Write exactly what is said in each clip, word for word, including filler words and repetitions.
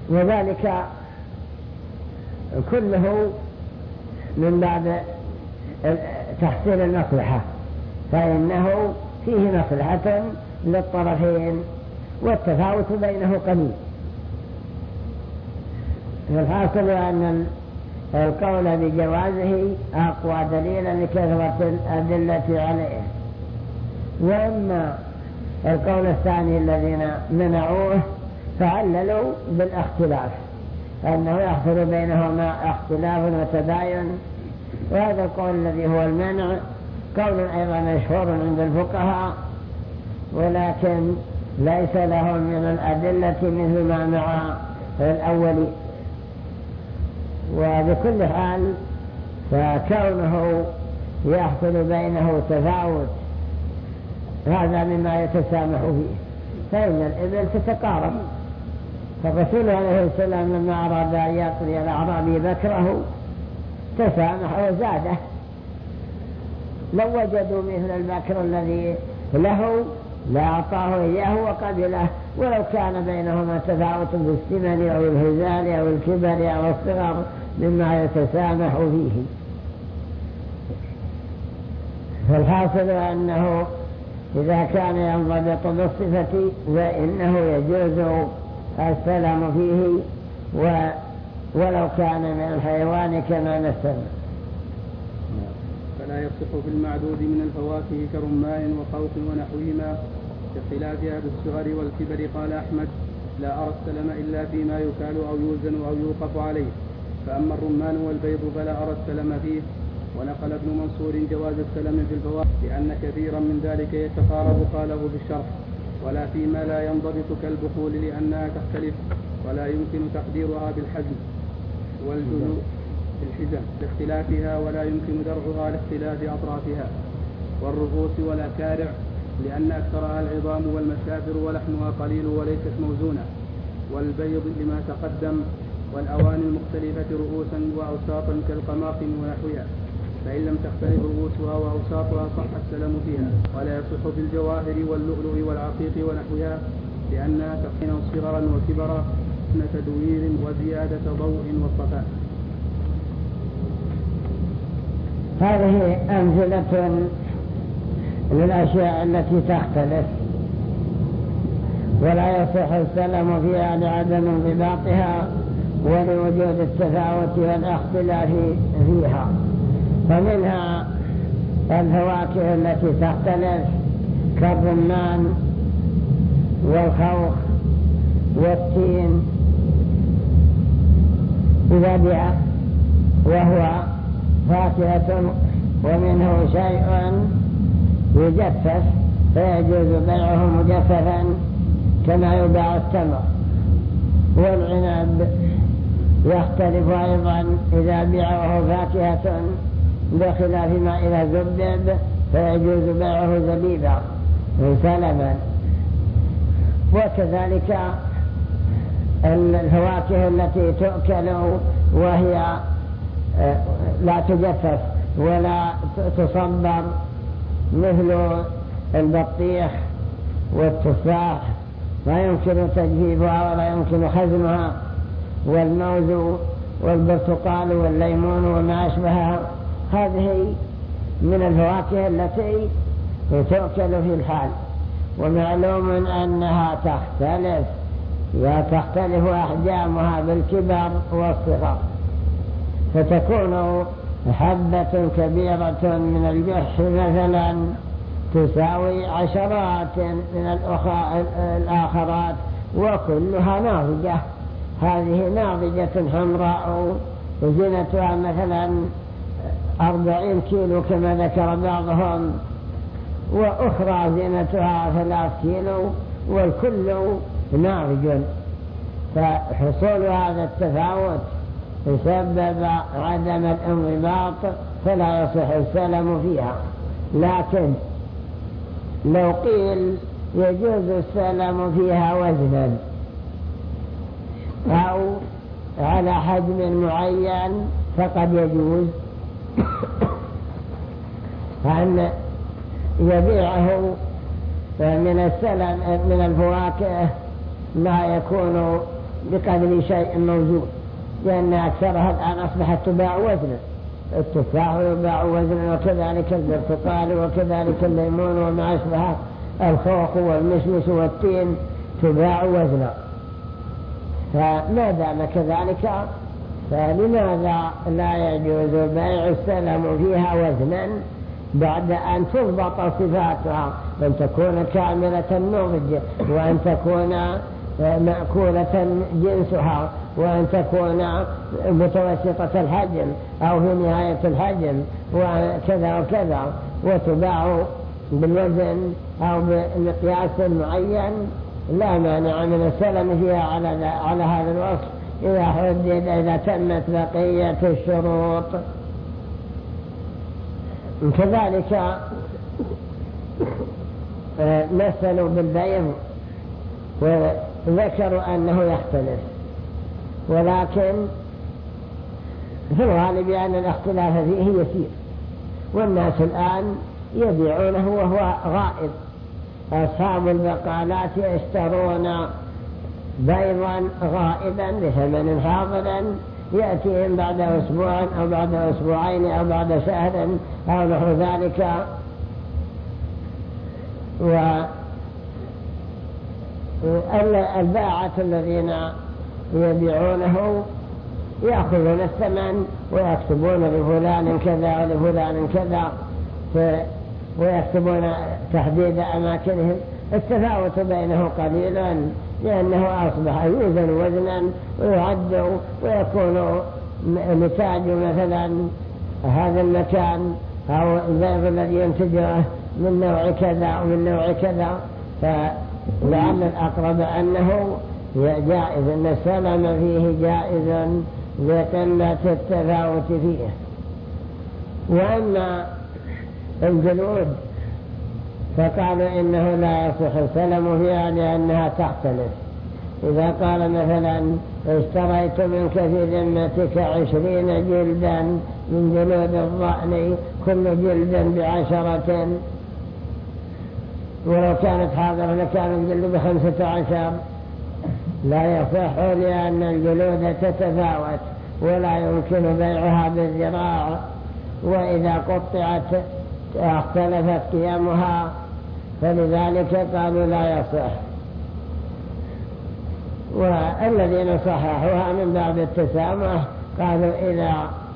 وذلك كله من باب تحصيل المصلحة، فإنه فيه مصلحة للطرفين والتفاوت بينه قليل. الحاصل أن القول بجوازه أقوى دليلا لكثرة الأدلة عليه. وأما القول الثاني الذين منعوه فعللوا بالاختلاف، أنه يحصل بينهما اختلاف وتباين، وهذا القول الذي هو المنع قول أيضا مشهور عند الفقهاء، ولكن ليس لهم من الأدلة مثل ما مع الأولي. وبكل حال فكونه يحصل بينه تفاوت هذا مما يتسامح فيه، فإن الإبل تتقارب. فالرسول عليه السلام لما أراد أن يعطي الأعرابي بكره تسامح وزاده، لو وجدوا مثل البكر الذي له لأعطاه إياه وقبله، ولو كان بينهما تفاوت بالثمن أو الهزال أو الكبر أو الصغر مما يتسامح فيه. فالحاصل أنه إذا كان ينضبط بالصفة فإنه يجوز السلام فيه ولو كان من الحيوان كما مثل. فلا يصح في المعدود من الفواكه كرمان وخوخ ونحوهما باختلافها بالصغر والكبر. قال أحمد: لا أرى السلم إلا فيما يكال أو يوزن أو يوقف عليه، فأما الرمان والبيض فلا أرى السلم فيه. ونقل ابن منصور جواز السلم في الفواكه لأن كثيرا من ذلك يتقارب، قاله بالشرح: ولا فيما لا ينضبط كالبخول لأنها تختلف ولا يمكن تقديرها بالحزم والجزء بالحزم لاختلافها، ولا يمكن درعها لاختلاف أطرافها. والرؤوس والأكارع لأن أكثرها العظام والمسافر ولحمها قليل وليست موزونة. والبيض لما تقدم. والأواني المختلفة رؤوسا وأوساطا كالقماقم ونحوها، فإن لم تختلف رؤوسها وأوساطها صح السلم فيها. ولا يصح في الجواهر واللؤلؤ والعقيق ونحوها لأنها تقين صغرا وكبرا حسن تدوير وزيادة ضوء وصفاء. هذه أمثلة للأشياء التي تختلف ولا يصح السلم فيها لعدم انضباطها ولوجود التفاوت والاختلاف فيها. فمنها الفواكه التي تختلف كالرمان والخوخ والتين إذا بيع وهو فاكهة ومنه شيء يجفف فيجوز بيعه مجففا كما يباع التمر. والعنب يختلف أيضا إذا بيعه فاكهة بخلاف ما إذا زبب فيجوز بيعه زبيبا سلما. وكذلك الفواكه التي تؤكل وهي لا تجفف ولا تصبر مثل البطيخ والتفاح لا يمكن تجفيفها ولا يمكن خزنها، والموز والبرتقال والليمون وما أشبهها، هذه من الفواكه التي تؤكل في الحال. ومعلوم أنها تختلف وتختلف أحجامها بالكبر والصغر، فتكون حبة كبيرة من الجح مثلا تساوي عشرات من الآخرات وكلها ناضجة. هذه ناضجة حمراء وزنتها مثلا أربعين كيلو كما ذكر بعضهم، وأخرى زنتها ثلاث كيلو، والكل ناضج. فحصول هذا التفاوت يسبب عدم الانضباط فلا يصح السلم فيها. لكن لو قيل يجوز السلم فيها وزنا أو على حجم معين فقد يجوز أن يبيعه من السلم من الفواكه ما يكون بقدر شيء موجود، لأن أكثرها الآن أصبحت تباع وزنا، التفاح يباع وزنا، وكذلك البرتقال، وكذلك الليمون وما أشبه، الخوخ والمشمش والتين تباع وزنا. فما دام كذلك فلماذا لا يجوز بيع السلم فيها وزنا بعد أن تضبط صفاتها، أن تكون كاملة النضج، وأن تكون مأكولة جنسها، وأن تكون متوسطة الحجم أو في نهاية الحجم وكذا وكذا، وتباع بالوزن أو بمقياس معين؟ لا مانع من السلم فيها على على هذا الوصف إذا حدد إذا تمت بقية الشروط. كذلك مثلوا بالبيض وذكروا أنه يختلف، ولكن في الغالب أن الاختلاف فيه يسير، والناس الآن يبيعونه وهو غائب. أصحاب البقالات يشترون بيضا غائبا بثمن حاضر يأتيهم بعد أسبوع أو بعد أسبوعين أو بعد شهر أو نحو ذلك، والباعة الذين يبيعونه يأخذون الثمن ويكتبون لفلان كذا ولفلان كذا، ويكتبون تحديد أماكنهم. التفاوت بينه قليلا لأنه أصبح يوزن وزنا ويعد ويكون نتاج مثلا هذا المكان أو البيض الذي ينتجه من نوع كذا ومن نوع كذا، فلعل الأقرب أنه جائز، أن السلم فيه جائز لقلة التفاوت فيه. وأما الجلود فقالوا إنه لا يصح السلم فيها لأنها تختلف. إذا قال مثلا اشتريت منك في ذمتك عشرين جلدا من جلود الضأن كل جلد بعشرة، ولو كانت حاضرة لكان الجلد بخمسة عشر، لا يصح لأن الجلود تتفاوت ولا يمكن بيعها بالذراع، وإذا قطعت اختلفت قيمها، فلذلك قالوا لا يصح. والذين صححوها من باب التسامح قالوا إذا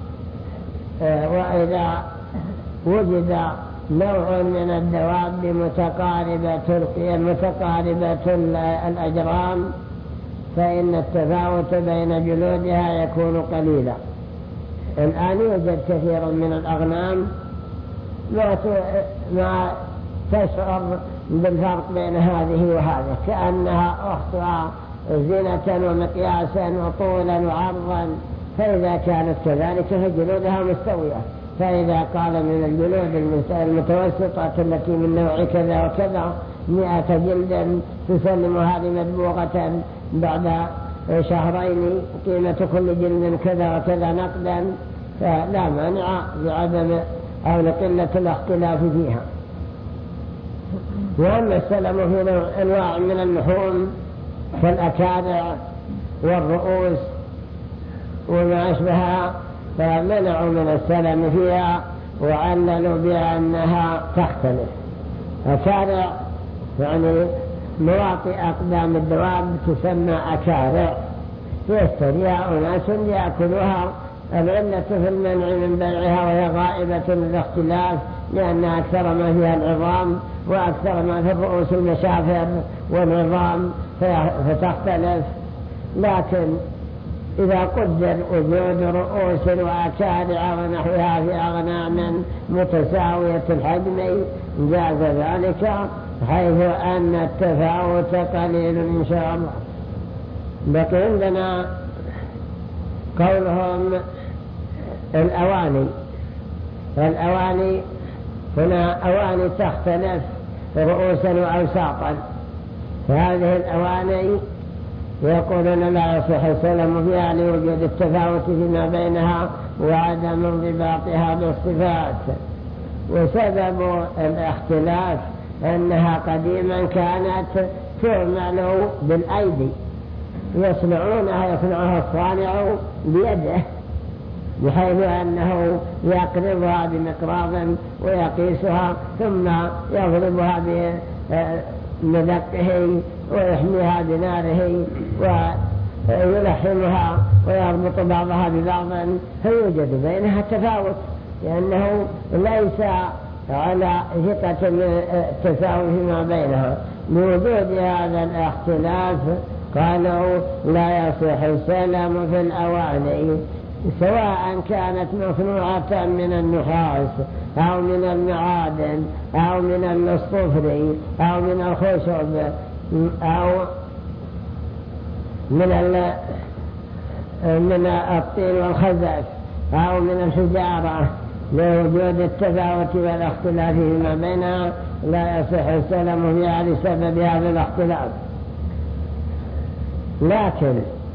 وإذا وجد نوع من الدواب متقاربة متقاربة الأجرام فإن التفاوت بين جلودها يكون قليلا. الآن يوجد كثير من الأغنام ما ما تشعر بالفرق بين هذه وهذه، كأنها أختها زينة ومقياسا وطولا وعرضا، فإذا كانت كذلك فجلودها مستوية. فإذا قال من الجلود المتوسطة التي من نوع كذا وكذا مئة جلد تسلم هذه مدبوغة بعد شهرين قيمة كل جلد كذا وكذا نقدا، فلا مانع لعدم أو لقلة الاختلاف فيها. وأما السلم في أنواع من اللحوم كالأكابع والرؤوس وما أشبهها فمنعوا من السلم فيها وعللوا بأنها تختلف. أكابع يعني مواطئ أقدام الدواب تسمى أكابع، يشتريها أناس ليأكلوها. العلة في المنع من بيعها وهي غائبة للاختلاف، لأن أكثر ما فيها العظام وأكثر ما في الرؤوس المشافر والعظام فتختلف. لكن إذا قدر وجود رؤوس وأكابع ونحوها في أغنام متساوية الحجم جاز ذلك، حيث أن التفاوت قليل إن شاء الله. بقي عندنا قولهم الأواني. الأواني هنا أواني تختلف رؤوسا وأوساطا، فهذه الأواني يقولون لا يصح السلم فيها لوجود التفاوت فيما بينها وعدم انضباطها بالصفات. وسبب الاختلاف أنها قديما كانت تعمل بالأيدي، يصنعونها يصنعها الصانع بيده، بحيث أنه يقرضها بمقراض ويقيسها ثم يضربها بمدقه ويحميها بناره ويلحمها ويربط بعضها ببعض، فيوجد بينها تفاوت، لأنه ليس على ثقة التساوي فيما بينها. لوجود هذا الاختلاف قالوا لا يصح السلم في الأواني، سواء كانت مصنوعة من النحاس أو من المعادن أو من الصفر أو من الخشب أو من من الطين والخزف أو من الحجارة. لوجود التفاوت والاختلاف فيما بينها لا يصح السلم فيها لسبب هذا الاختلاف. لكن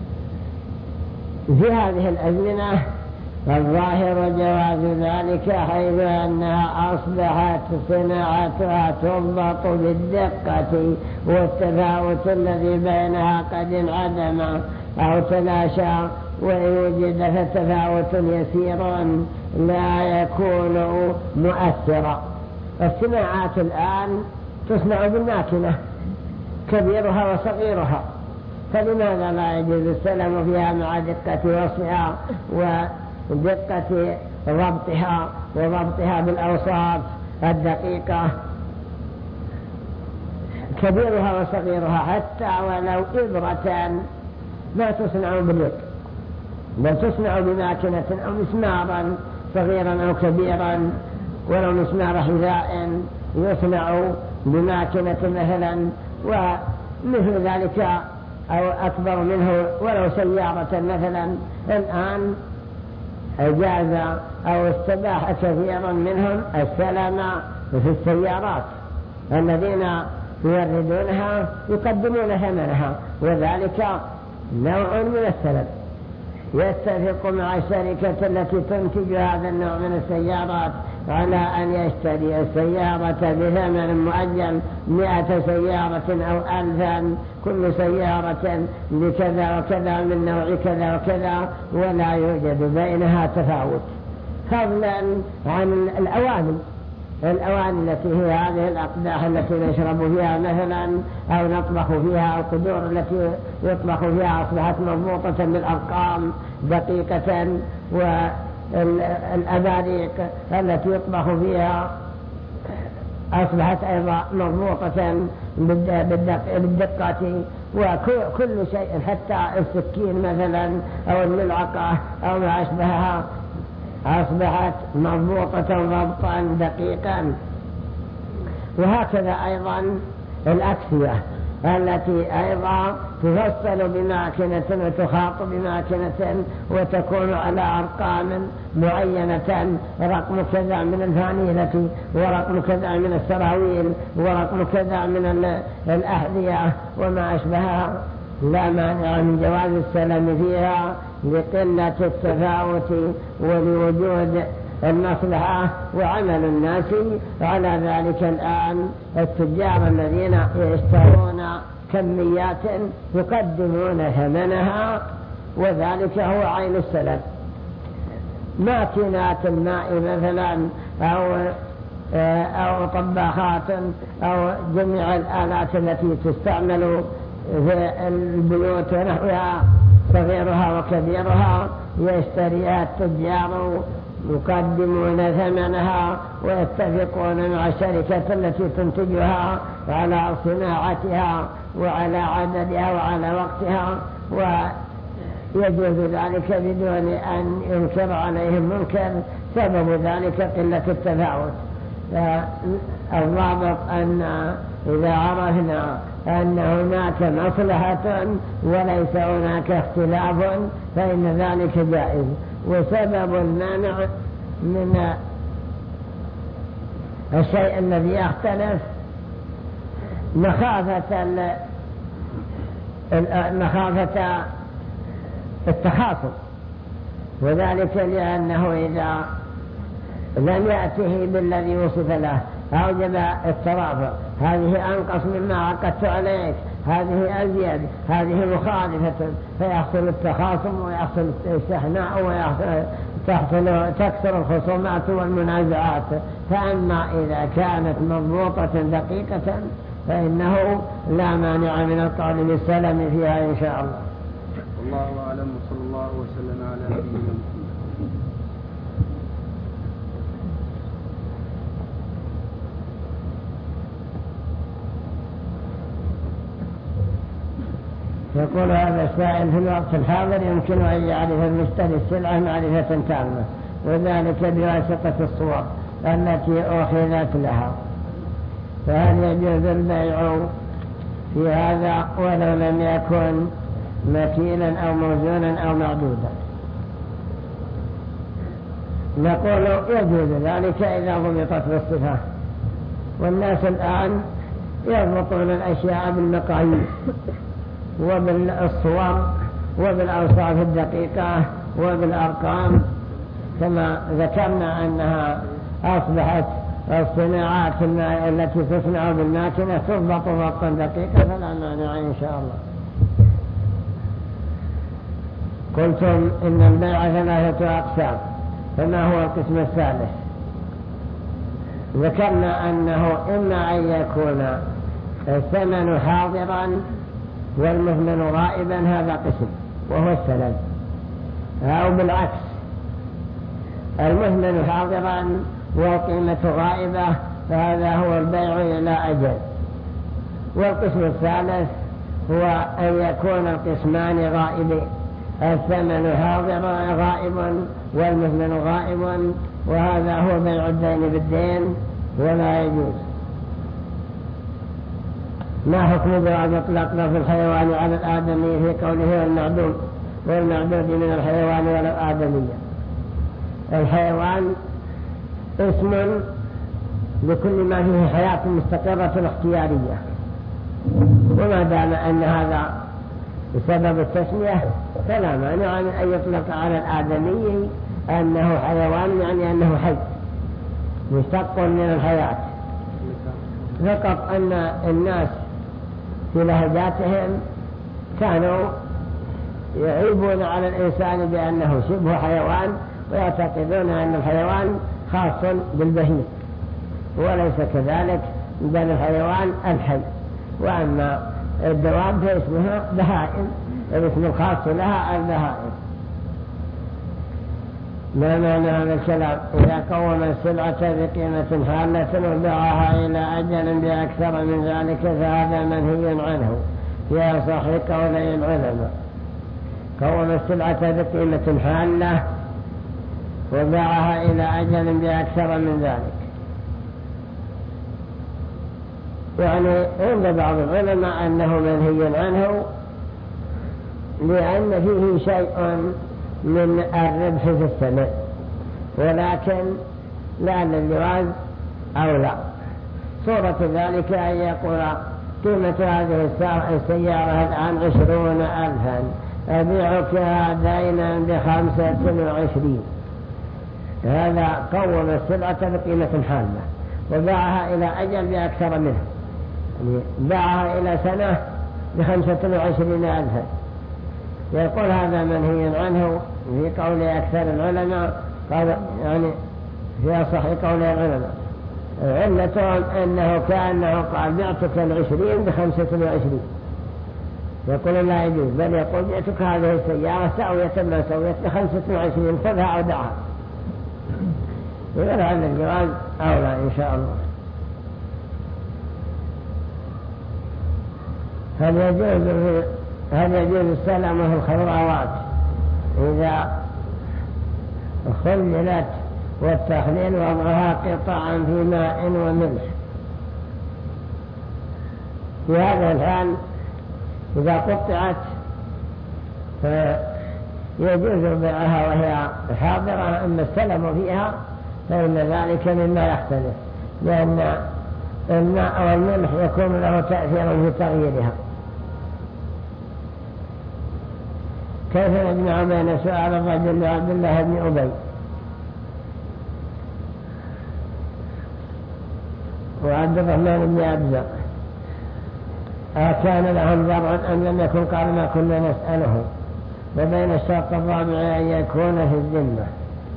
في هذه الأزمنة الظاهر جواز ذلك، حيث أنها أصبحت صناعتها تضبط بالدقة، والتفاوت الذي بينها قد انعدم أو تلاشى، ويوجد فتفاوت يسير لا يكون مؤثرا. الصناعات الآن تصنع بالماكنة كبيرها وصغيرها، فلماذا لا يجوز السلم فيها مع دقة وصفها ودقة ضبطها وضبطها بالأوصاف الدقيقة كبيرها وصغيرها، حتى ولو إبرة ما تصنع باليد بل تصنع بماكنة أو مسمارا صغيرا أو كبيرا، ولو مسمار حذاء يصنع بماكنة مثلا ومثل ذلك أو أكبر منه، ولو سيارة مثلا. الآن أجاز أو استباح كثيرا منهم السلم في السيارات، الذين يوردونها يقدمون ثمنها، وذلك نوع من السلم. يتفق مع الشركة التي تنتج هذا النوع من السيارات على أن يشتري السيارة بثمن مؤجل، مئة سيارة أو ألفا، كل سيارة بكذا وكذا من نوع كذا وكذا، ولا يوجد بينها تفاوت. فضلا عن الأواني الأواني التي هي هذه الأقداح التي نشرب فيها مثلا أو نطبخ فيها، القدور التي يطبخ فيها أصبحت مضبوطة بالأرقام دقيقة، والأباريق التي يطبخ فيها أصبحت أيضا مضبوطة بالدقة، وكل شيء حتى السكين مثلا أو الملعقة أو ما أشبهها أصبحت مضبوطة ضبطا دقيقا. وهكذا أيضا الأكسية التي أيضا تفصل بماكنة وتخاط بماكنة وتكون على أرقام معينة، رقم كذا من الفانيلة ورقم كذا من السراويل ورقم كذا من الأحذية وما أشبهها، لا مانع من جواز السلم فيها لقلة التفاوت ولوجود المصلحة وعمل الناس على ذلك. الآن التجار الذين يشترون كميات يقدمون ثمنها، وذلك هو عين السلم. ماكينات الماء مثلا أو أو طباخات أو جميع الآلات التي تستعمل في البيوت ونحوها صغيرها وكبيرها يشتريها التجار، يقدمون ثمنها ويتفقون مع الشركة التي تنتجها على صناعتها وعلى عددها وعلى وقتها، ويجوز ذلك بدون أن ينكر عليهم منكر. سبب ذلك قلة التفاوت. الضابط أن إذا عرفنا أن هناك مصلحة وليس هناك اختلاف فإن ذلك جائز. وسبب المانع من الشيء الذي يختلف مخافة مخافة التخاصم، وذلك لأنه إذا لم يأته بالذي وصف له أوجب الترافع، هذه أنقص مما عقدت عليك، هذه أزيد، هذه مخالفة، فيحصل التخاصم ويحصل الاستحناء ويحصل تكثر الخصومات والمنازعات. فأما إذا كانت مضبوطة دقيقة فإنه لا مانع من القول بالسلم فيها إن شاء الله. والله أعلم، وصلى الله وسلم على نبينا محمد. يقول هذا السائل: في الوقت الحاضر يمكن أن يعرف المشتري السلعة معرفة تامة، وذلك بواسطة الصور التي أخذت لها، فهل يجوز البيع في هذا ولو لم يكن مكيلا أو موزونا أو معدودا؟ نقول يجوز ذلك إذا ضبطت بالصفة، والناس الآن يضبطون الأشياء بالمقاييس وبالصور وبالأوصاف الدقيقة وبالأرقام، كما ذكرنا أنها أصبحت الصناعات التي تصنع بالماكنة تضبط ضبطا دقيقا، فلا مانع إن شاء الله. قلتم إن البيع ثلاثة أقسام، فما هو القسم الثالث؟ ذكرنا أنه إما أن يكون الثمن حاضرا والمثمن غائبا، هذا قسم وهو السلم، أو بالعكس المثمن حاضرا والقيمة غائبة، فهذا هو البيع إلى أجل. والقسم الثالث هو أن يكون القسمان غائبين، الثمن حاضر غائب والمثمن غائب، وهذا هو بيع الدين بالدين ولا يجوز. ما حكم جواز إطلاق لفظ الحيوان على الآدمي في قوله والمعدود والمعدود من الحيوان ولا الآدمية؟ الحيوان اسم لكل ما فيه حياة مستقرة اختيارية، وما دام أن هذا بسبب التسمية فلا مانع من أن يطلق على الآدمي أنه حيوان، يعني أنه حي مشتق من الحياة، فقط أن الناس في لهجاتهم كانوا يعيبون على الإنسان بأنه شبه حيوان، ويعتقدون أن الحيوان خاص بالبهيم، وليس كذلك، بل الحيوان الحي، وأما الدواب فاسمها بهائم، الاسم الخاص لها البهائم. ما معنى هذا الكلام؟ إذا قوم السلعة بقيمة حالة وباعها إلى أجل بأكثر من ذلك فهذا منهي عنه في أصح قولي العلماء. قوم السلعة بقيمة حالة وباعها إلى أجل بأكثر من ذلك، يعني عند بعض العلماء أنه منهي عنه لأن فيه شيء من الربح في الثمن، ولكن لأن الجواز أولى. صورة ذلك أن يقول قيمة هذه السيارة الآن عشرون ألفا، أبيعك دينا بخمسة وعشرين، هذا قوم السلعة بقيمة حالة وباعها إلى أجل بأكثر منها، يعني باعها إلى سنة بخمسة وعشرين ألفا. يقول هذا منهي عنه في قول أكثر العلماء، قال يعني في أصح قول العلماء علتهم أنه كأنه قال بعتك العشرين بخمسة وعشرين، يقول لا يجوز، بل يقول بعتك هذه السيارة ساوية ما سويت بخمسة وعشرين، خذها أو دعها. يقول هذا الجواز أولى إن شاء الله. هل يجوز هل يجوز السلم في الخضروات إذا خللت والتخليل وضعها قطعا في ماء وملح؟ في هذا الحال إذا قطعت فيجوز بيعها وهي حاضرة، أما السلم فيها فإن ذلك مما يختلف، لأن الماء والملح يكون له تأثير في تغييرها. كيف نجمع بين سؤال الرجل لعبد الله بن أبي وعبد الرحمن بن أبزة؟ أكان لهم زرع أم لم يكن؟ قال ما كنا نسأله. وبين الشرط الرابع أن يكون في الذمة.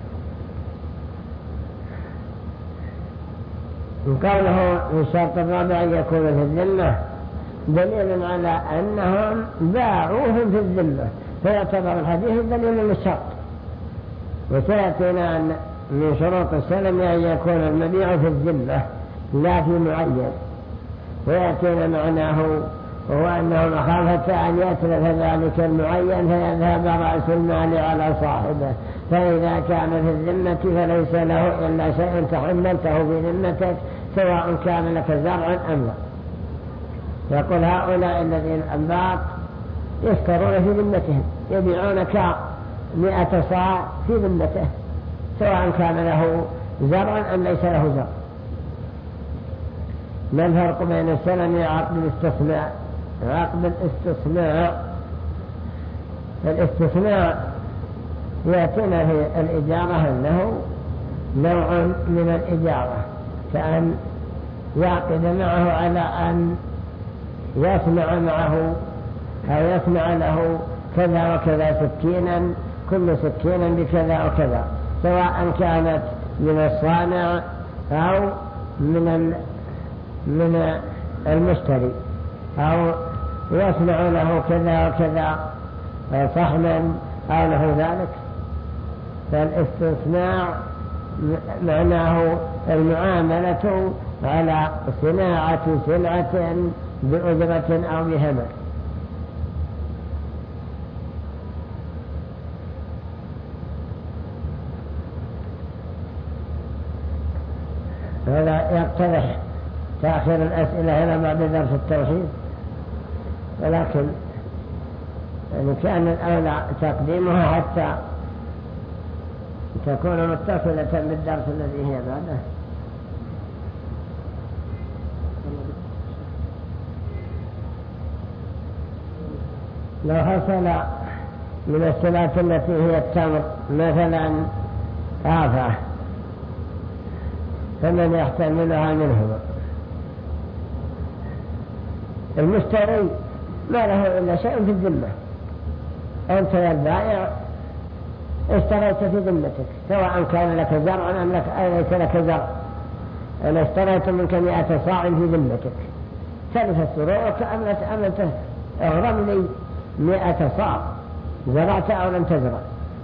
قوله في الشرط الرابع أن يكون في الذمة دليل على أنهم باعوهم في الذمة، فيعتبر الحديث دليل للشرط. وسيأتينا أن من شروط السلم أن يكون المبيع في الذمة لا في معين، ويأتينا معناه وهو أنه مخافة أن يتلف ذلك المعين فيذهب رأس المال على صاحبه، فإذا كان في الذمة فليس له إلا شيء تحملته في ذمتك سواء كان لك زرع أم لا. يقول هؤلاء الذين أنباط يشترون في ذمتهم، يبيعونك مئة صاع في ذمته سواء كان له زرع أم ليس له زرع. ما الفرق بين السلم وعقد الاستثناء؟ عقد الاستثناء الاستثناء يأتينا في الإجارة أنه نوع من الإجارة، كأن يعقد معه على أن يصنع معه أو يصنع له كذا وكذا سكينا، كل سكينا بكذا وكذا، سواء كانت من الصانع أو من من المشتري، أو يصنع له كذا وكذا صحنا أو له ذلك. فالاستثناء معناه المعاملة على صناعة سلعة بأجرة أو بهمة. هذا يقترح تأخير الأسئلة هنا بعد درس التوحيد، ولكن يعني كان الأولى تقديمها حتى تكون متصلة بالدرس الذي هي بعده. لو حصل من الصلاة التي هي التمر مثلا آفة فمن يحتملها منهما؟ المشتري ما له إلا شيء في الذمة، أنت يا البائع اشتريت في ذمتك سواء كان لك زرع أم لك ليس لك زرع. أنا اشتريت منك مئة صاع في ذمتك، تلفت سروعك أم أنت اغرم لي مئة صاع، زرعت أو لم تزرع.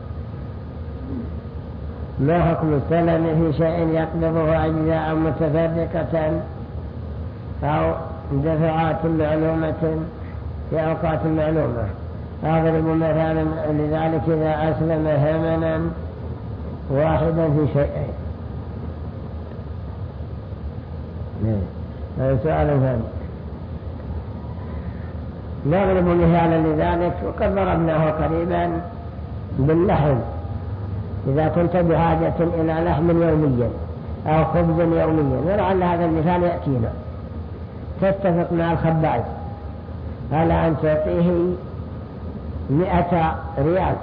ما حكم السلم في شيء يقبضه أجزاء متفرقة أو دفعات معلومة في أوقات معلومة؟ أضرب مثلا لذلك إذا أسلم ثمنا واحدا في شيئين. هذا سؤال ثاني. نضرب مثالا لذلك وقد ضربناه قريبا باللحم. إذا كنت بحاجة إلى لحم يوميا أو خبز يوميا، ولعل هذا المثال يأتينا، تتفق مع الخباز على أن تعطيه مئة ريال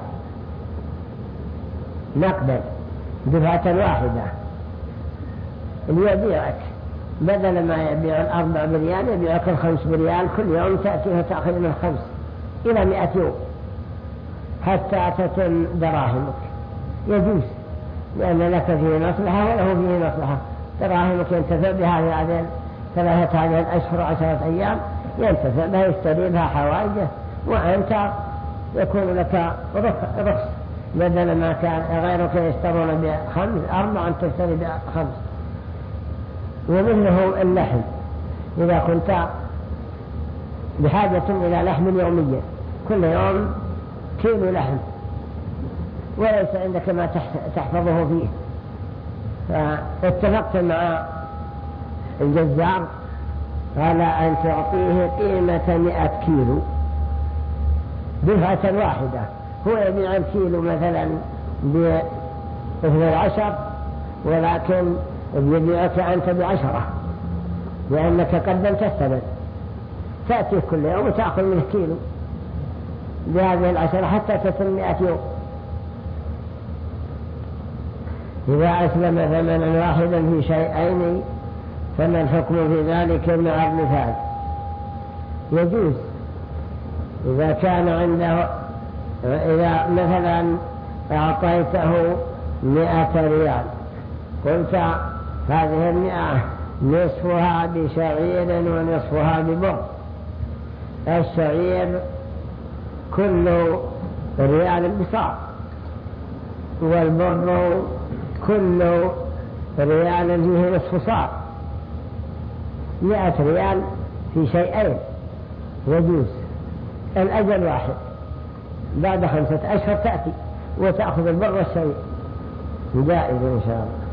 نقدا دفعة واحدة ليبيعك، بدل ما يبيع الأربع بريال يبيعك الخمس بريال كل يوم، تأتيه تأخذ من الخمس إلى مئة يوم حتى تتم دراهمك. يجوز، لأن لك فيه مصلحة وله فيه مصلحة. دراهمك ينتفع بها في هذه ثلاثة هذه الأشهر عشرة أيام، ينتفع بها يشتري بها حوائجه، وأنت يكون لك رخص، بدل ما كان غيرك يشترون بخمس أربع أن تشتري بخمس. ومثله اللحم، إذا كنت بحاجة إلى لحم يوميا كل يوم كيلو لحم وليس عندك ما تحفظه فيه، فاتفقت مع الجزار على أن تعطيه قيمة مئة كيلو دفعة واحدة. هو يبيع الكيلو مثلا باثني عشر، ولكن يبيعك أنت بعشرة لأنك قدمت الثمن. تأتي كل يوم وتأخذ منه كيلو بهذه العشرة حتى تصل مئة يوم. إذا أسلم ثمنا واحدا في شيئين فما الحكم في ذلك مع المثال؟ يجوز إذا كان عنده، إذا مثلا أعطيته مئة ريال قلت هذه المئة نصفها بشعير ونصفها ببر، الشعير كل ريال بصاع والبر كل ريال فيه نصف صاع، مئة ريال في شيئين يجوز. الأجل واحد، بعد خمسة أشهر تأتي وتأخذ البر والشيء جائز إن شاء الله.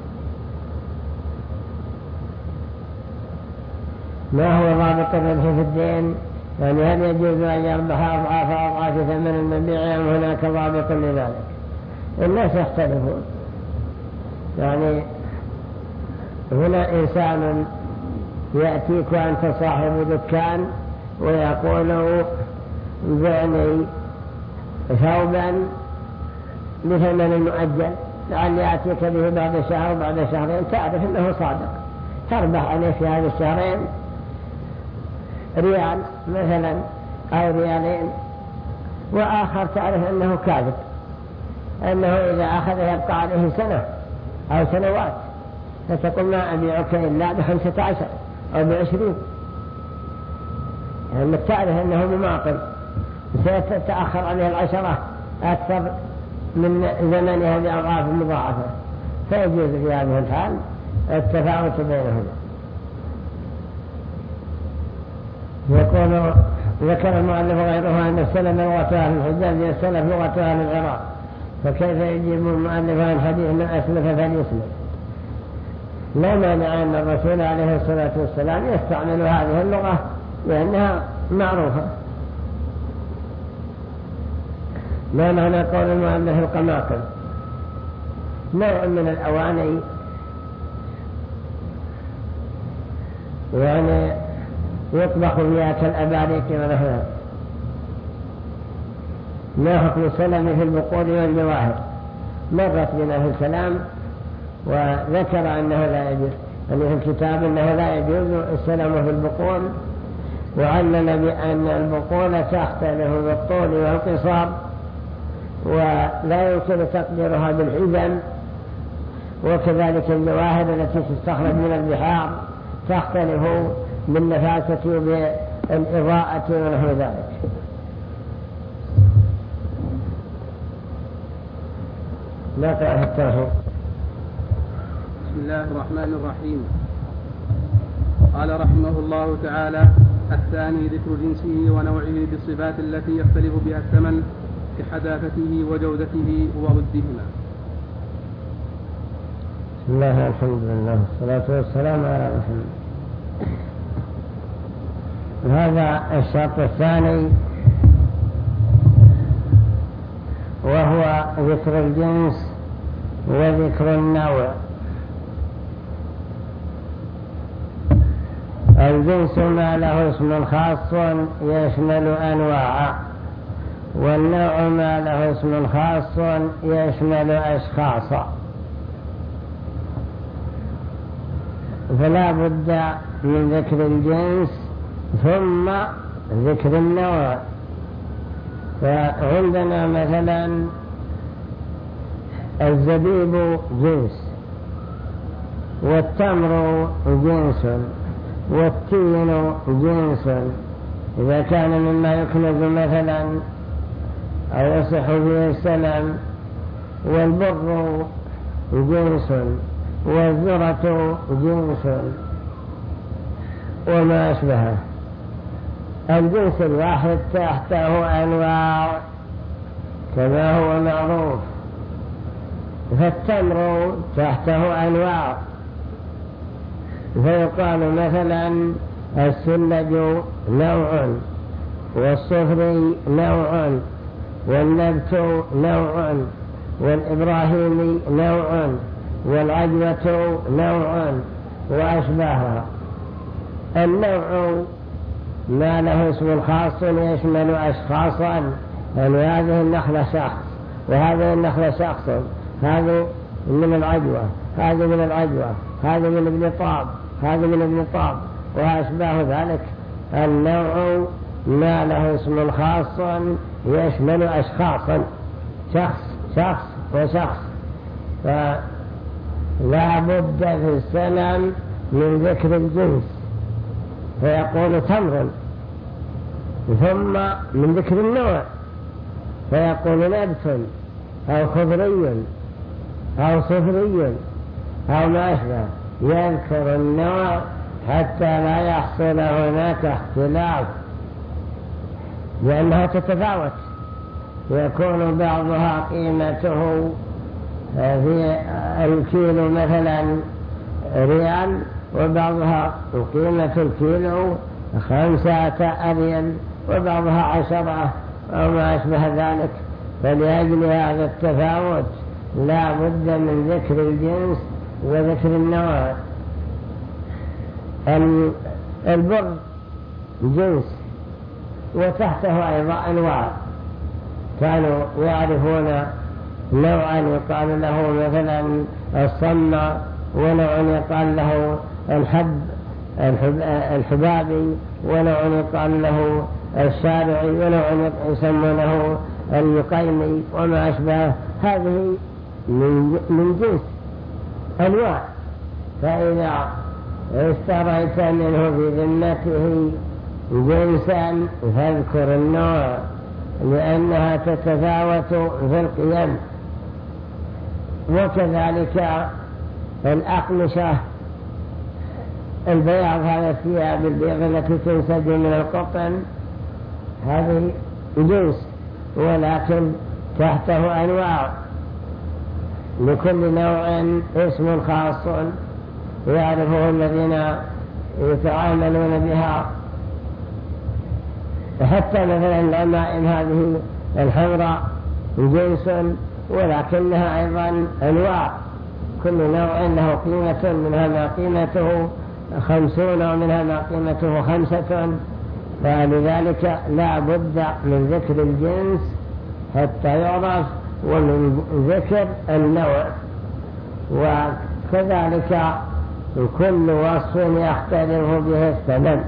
ما هو ضابط الربح في الدين؟ يعني هل يجوز أن يربح أضعاف أضعاف ثمن المبيع أم هناك ضابط لذلك؟ الناس يختلفون. يعني هنا إنسان يأتيك وأنت صاحب دكان ويقول بعني ثوبا بثمن مؤجل لعل يأتيك به بعد شهر بعد شهرين، تعرف أنه صادق، تربح عليه في هذه الشهرين ريال مثلا أو ريالين، وآخر تعرف أنه كاذب، أنه إذا أخذ يبقى عليه سنة أو سنوات، فتقول ما أبيعك إلا بخمسة عشر أو بعشرين، يعني تعرف أنه مماطل سيتأخر عليه العشرة أكثر من زمنها بأضعاف مضاعفة، فيجوز في هذه الحال التفاوت بينهم. يقول ذكر المؤلف غيره أن السلف لغة أهل الحجاز هي السلف لغة أهل العراق، فكيف يجيب المؤلف عن حديث من أسلف فليسلم؟ لا مانع أن الرسول عليه الصلاة والسلام يستعمل هذه اللغة لأنها معروفة. ما معنى قول المؤلف القماقل؟ نوع من الأواني، يعني يطبخ فيها كالأباريق ونحوها. ما حكم السلم في البقول والجواهر؟ مرت بنا في الكلام وذكر أنه لا يجوز، يعني في الكتاب أنه لا يجوز السلم في البقول، وعلل بأن البقول تختلف بالطول والقصار ولا يمكن تقديرها بالحزم، وكذلك الجواهر التي تستخرج من البحار تختلف بالنفاسة وبالإضاءة ونحو ذلك. نقرأ في التوحيد. بسم الله الرحمن الرحيم. قال رحمه الله تعالى: الثاني ذكر جنسه ونوعه بالصفات التي يختلف بها الثمن كحداثته وجودته وردهما. بسم الله الحمد لله والصلاة والسلام على رسول الله. هذا الشرط الثاني وهو ذكر الجنس وذكر النوع. الجنس ما له اسم خاص يشمل أنواع، والنوع ما له اسم خاص يشمل أشخاصا، فلا بد من ذكر الجنس ثم ذكر النوع. فعندنا مثلا الزبيب جنس، والتمر جنس، والتين جنس إذا كان مما يكنز مثلا أو يصح فيه السلم، والبر جنس، والذرة جنس وما أشبهه. الجنس الواحد تحته أنواع كما هو معروف، فالتمر تحته أنواع، فيقال مثلا السلج نوع، والصفري نوع، والنبت نوع، والإبراهيمي نوع، والعجوة نوع وأشباهها. النوع ما له اسم خاص يشمل أشخاصا، يعني هذه النخلة شخص وهذه النخلة شخص، هذه من العجوة، هذه من العجوة، هذه من ابن طاب، هذه من ابن طاب وأشباه ذلك النوع ما له اسم خاص يشمل أشخاصا، شخص شخص وشخص، فلا بد في السلم من ذكر الجنس، فيقول تمر، ثم من ذكر النوع فيقول نبت أو خضري أو صفري أو ما أشبه، يذكر النوع حتى لا يحصل هناك اختلاف، لأنها تتفاوت، يكون بعضها قيمته في الكيلو مثلا ريال، وبعضها قيمة الكيلو خمسة أريال، وبعضها عشرة أو ما أشبه ذلك. فلأجل هذا التفاوت لا بد من ذكر الجنس وذكر النوع. البر جنس وتحته أيضا أنواع، كانوا يعرفون نوعا يقال له مثلا الصمة، ونوع يقال له الحب الحبابي، ونوع يقال له الشارعي، ونوع يسمونه اليقيمي وما أشبه. هذه من جنس أنواع، فإذا اشتريت منه في ذمته جنسا فاذكر النوع، لأنها تتفاوت في القيم. وكذلك الأقمشة، البياض، هذا الثياب البيض التي تنسج من القطن، هذه جنس ولكن تحته أنواع، لكل نوع اسم خاص يعرفه الذين يتعاملون بها. حتى مثلا الأمائم هذه الحمراء جنس ولكنها أيضا أنواع، كل نوع له قيمة، منها ما قيمته خمسون ومنها ما قيمته خمسة، فلذلك لا بد من ذكر الجنس حتى يعرف، ومن ذكر النوع. وكذلك كل وصف يختلف به الثمن،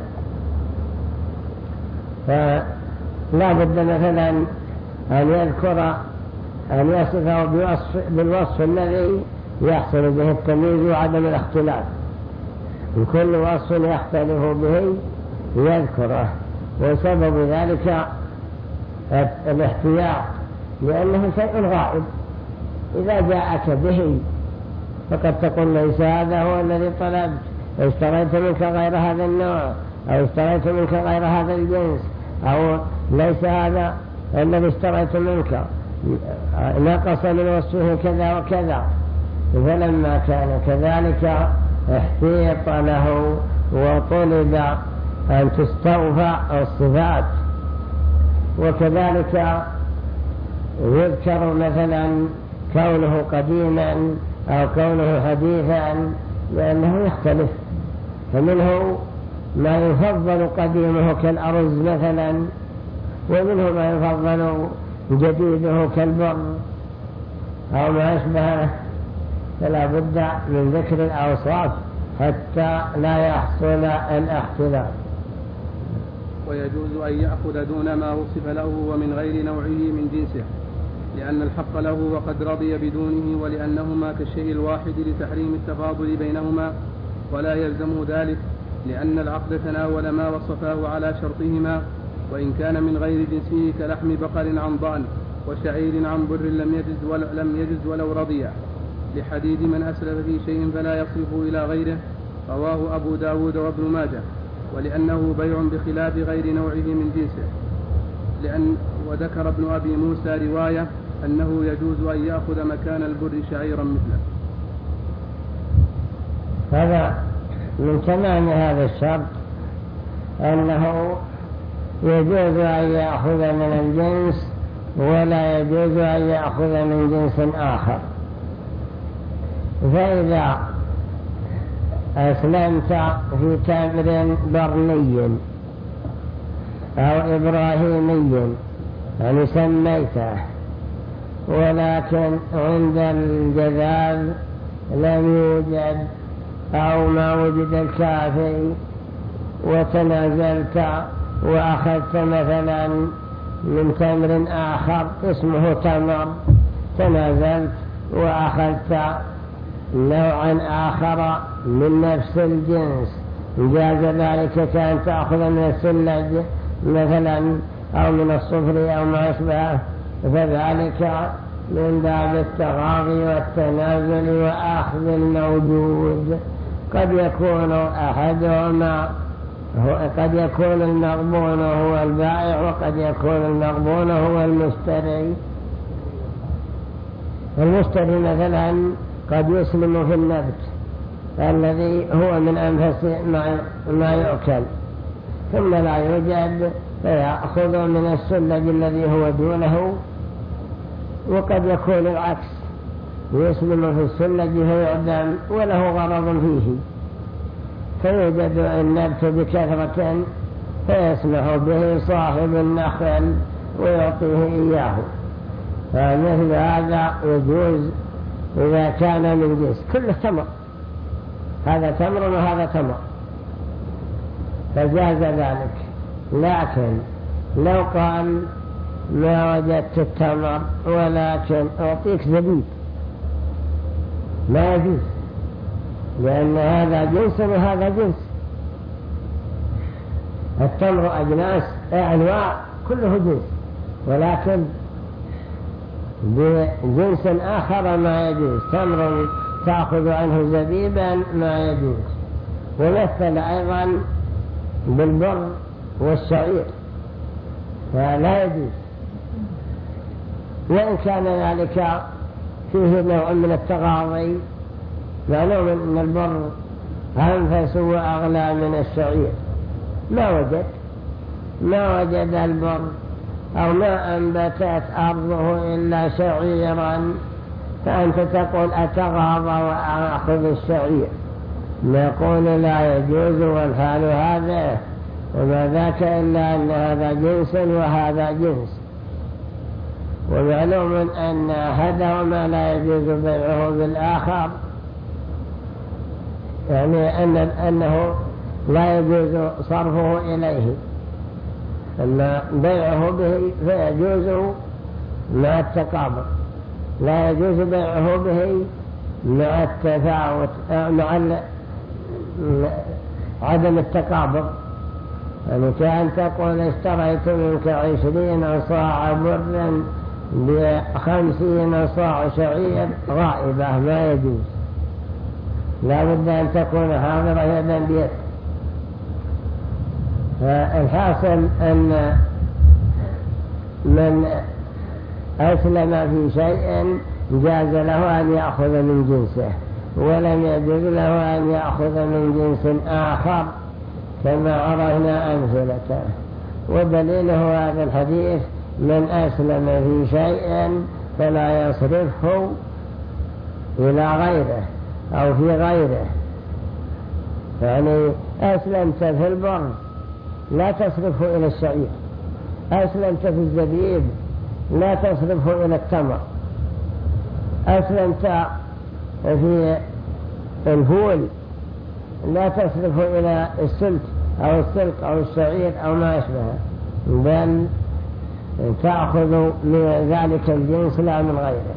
فلا بد مثلا أن يذكر أن يصفه بالوصف الذي يحصل به التمييز وعدم الاختلاف، كل وصف يختلف به يذكره، وسبب ذلك الاحتياط، لأنه شيء غائب. إذا جاءك به فقد تقول ليس هذا هو الذي طلبت، اشتريت منك غير هذا النوع، أو اشتريت منك غير هذا الجنس، أو ليس هذا الذي اشتريت منك، نقص من وصفه كذا وكذا. فلما كان كذلك احتيط له وطلب أن تستوفى الصفات. وكذلك يذكر مثلا كونه قديما أو كونه حديثا، لأنه يختلف، فمنه ما يفضل قديمه كالأرز مثلا، ومنه ما يفضل جديده كالبر أو ما أشبهه. فلا بد من ذكر الأوصاف حتى لا يحصل الاختلاف. ويجوز أن يأخذ دون ما وصف له ومن غير نوعه من جنسه، لأن الحق له وقد رضي بدونه، ولأنهما كالشيء الواحد لتحريم التفاضل بينهما، ولا يلزم ذلك، لأن العقد تناول ما وصفاه على شرطهما، وإن كان من غير جنسه كلحم بقر عن ضأن وشعير عن بر لم يجز ولو, لم يجز ولو رضي، لحديث من أسلف في شيء فلا يصرف إلى غيره، رواه أبو داود وابن ماجه. ولأنه بيع بخلاف غير نوعه من جنسه، لأن وذكر ابن أبي موسى رواية أنه يجوز أن يأخذ مكان البر شعيرا مثله. هذا من تمام هذا الشرط أنه يجوز أن يأخذ من الجنس ولا يجوز أن يأخذ من جنس آخر. فإذا أسلمت في تمر برني أو إبراهيمي يعني سميته، ولكن عند الجذاب لم يوجد أو ما وجد الكافي، وتنازلت وأخذت مثلا من تمر آخر اسمه تمر، تنازلت وأخذت نوعا آخر من نفس الجنس، جاز ذلك كأن تأخذ من السلج مثلا أو من الصفر أو ما أشبهه، فذلك من باب التغاضي والتنازل وأخذ الموجود. قد يكون أحدهما قد يكون المغبون هو البائع، وقد يكون المغبون هو المشتري. المشتري مثلا قد يسلم في النبت الذي هو من أنفس ما يؤكل، ثم لا يوجد فيأخذ من السلج الذي هو دونه. وقد يكون العكس، يسلم في السلج فيعدم وله غرض فيه، فيوجد النبت بكثرة فيسمح به صاحب النخل ويعطيه إياه. فمثل هذا يجوز إذا كان من جنس، كله تمر، هذا تمر وهذا تمر، فجاز ذلك. لكن لو قال ما وجدت التمر ولكن أعطيك زبيب، ما يجوز، لأن هذا جنس وهذا جنس. التمر أجناس أنواع كله جنس، ولكن بجنس آخر ما يجوز. تمر تأخذ عنه زبيبا ما يجوز. ومثل أيضا بالبر والشعير فلا يجوز، وإن كان ذلك فيه نوع من التغاضي. معلوم أن البر أنفس وأغلى من الشعير، ما وجد ما وجد البر أو ما أنبتت أرضه إلا شعيرا، فأنت تقول أتغاضى وأخذ الشعير، نقول لا يجوز والحال هذا، وما ذاك إلا أن هذا جنس وهذا جنس. ومعلوم أن أحدهما لا يجوز بيعه بالآخر، يعني أن أنه لا يجوز صرفه إليه، أما بيعه به فيجوز مع التقابض، لا يجوز بيعه به مع التفاوت مع عدم التقابض. يعني كأن تقول اشتريت منك عشرين صاع بر بخمسين صاع شعير غائبة، ما يجوز، لا بد أن تكون حاضرة يدا بيد. فالحاصل أن من أسلم في شيء جاز له أن يأخذ من جنسه، ولم يجوز له أن يأخذ من جنس آخر كما عرفنا أمثلته. ودليله هذا الحديث: من أسلم في شيء فلا يصرفه إلى غيره أو في غيره. يعني أسلمت في البر لا تصرفه إلى الشعير، أسلمت في الزبيب لا تصرفه إلى التمر، أسلمت في الفول لا تصرفه إلى السلت أو السلق أو الشعير أو ما أشبهه، بل تأخذ من ذلك الجنس لا من غيره.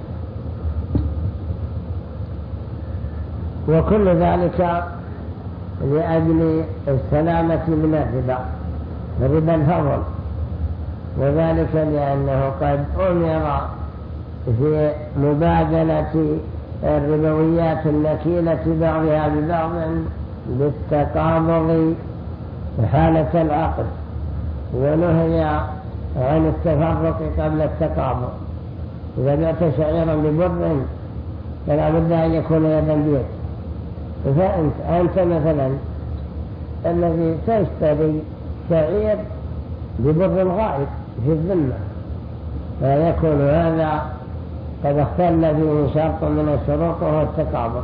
وكل ذلك لأجل السلامة من الربا، الربا الفضل، وذلك لأنه قد أمر في مبادلة الربويات النكيلة بعضها ببعض بالتقابض حالة العقد، ونهي عن التفرق قبل التقابض. إذا بعت شعيرا ببر فلا بد أن يكون يدا بيد. فأنت أنت مثلا الذي تشتري شعير ببر غائب في الذمة، فيكون هذا قد اختل فيه شرط من الشروط وهو التقابض.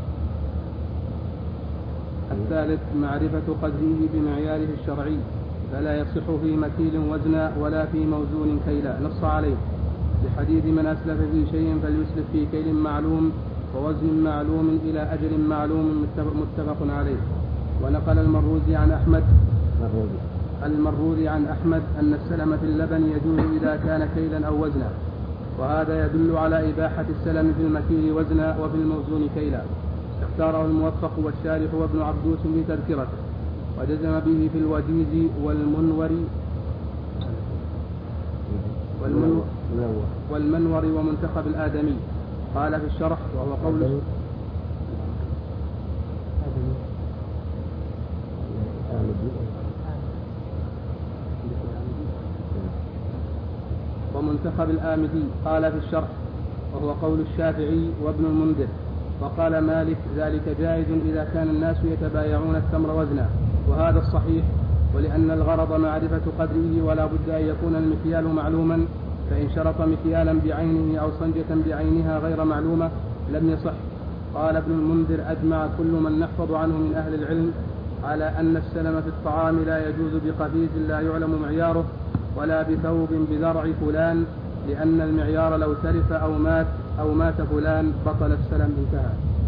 الثالث: معرفة قدره بمعياره الشرعي، فلا يصح في مكيل وزنا ولا في موزون كيلا، نص عليه لحديث: من أسلف في شيء فليسلف في كيل معلوم ووزن معلوم إلى أجل معلوم، متفق عليه. ونقل المروزي عن أحمد المروذي عن أحمد أن السلم في اللبن يجوز إذا كان كيلا أو وزنا، وهذا يدل على إباحة السلم في المكيل وزنا وفي الموزون كيلا. اختاره الموفق والشارح وابن عبدوس في تذكرته، وجزم به في الوجيز والمنور والمنور, والمنور ومنتخب الآدمي. قال في الشرح وهو قول ومنتخب الآمدي. قال في الشرح وهو قول الشافعي وابن المنذر. وقال مالك ذلك جائز إذا كان الناس يتبايعون التمر وزنا، وهذا الصحيح، ولأن الغرض معرفة قدره ولا بد أن يكون المكيال معلوما، فإن شرط مكيالا بعينه أو صنجة بعينها غير معلومة لم يصح. قال ابن المنذر أجمع كل من نحفظ عنه من أهل العلم على أن السلم في الطعام لا يجوز بقفيز لا يعلم معياره، ولا بثوب بذرع فلان، لأن المعيار لو تلف أو مات أو مات فلان بطل السلم. انتهى.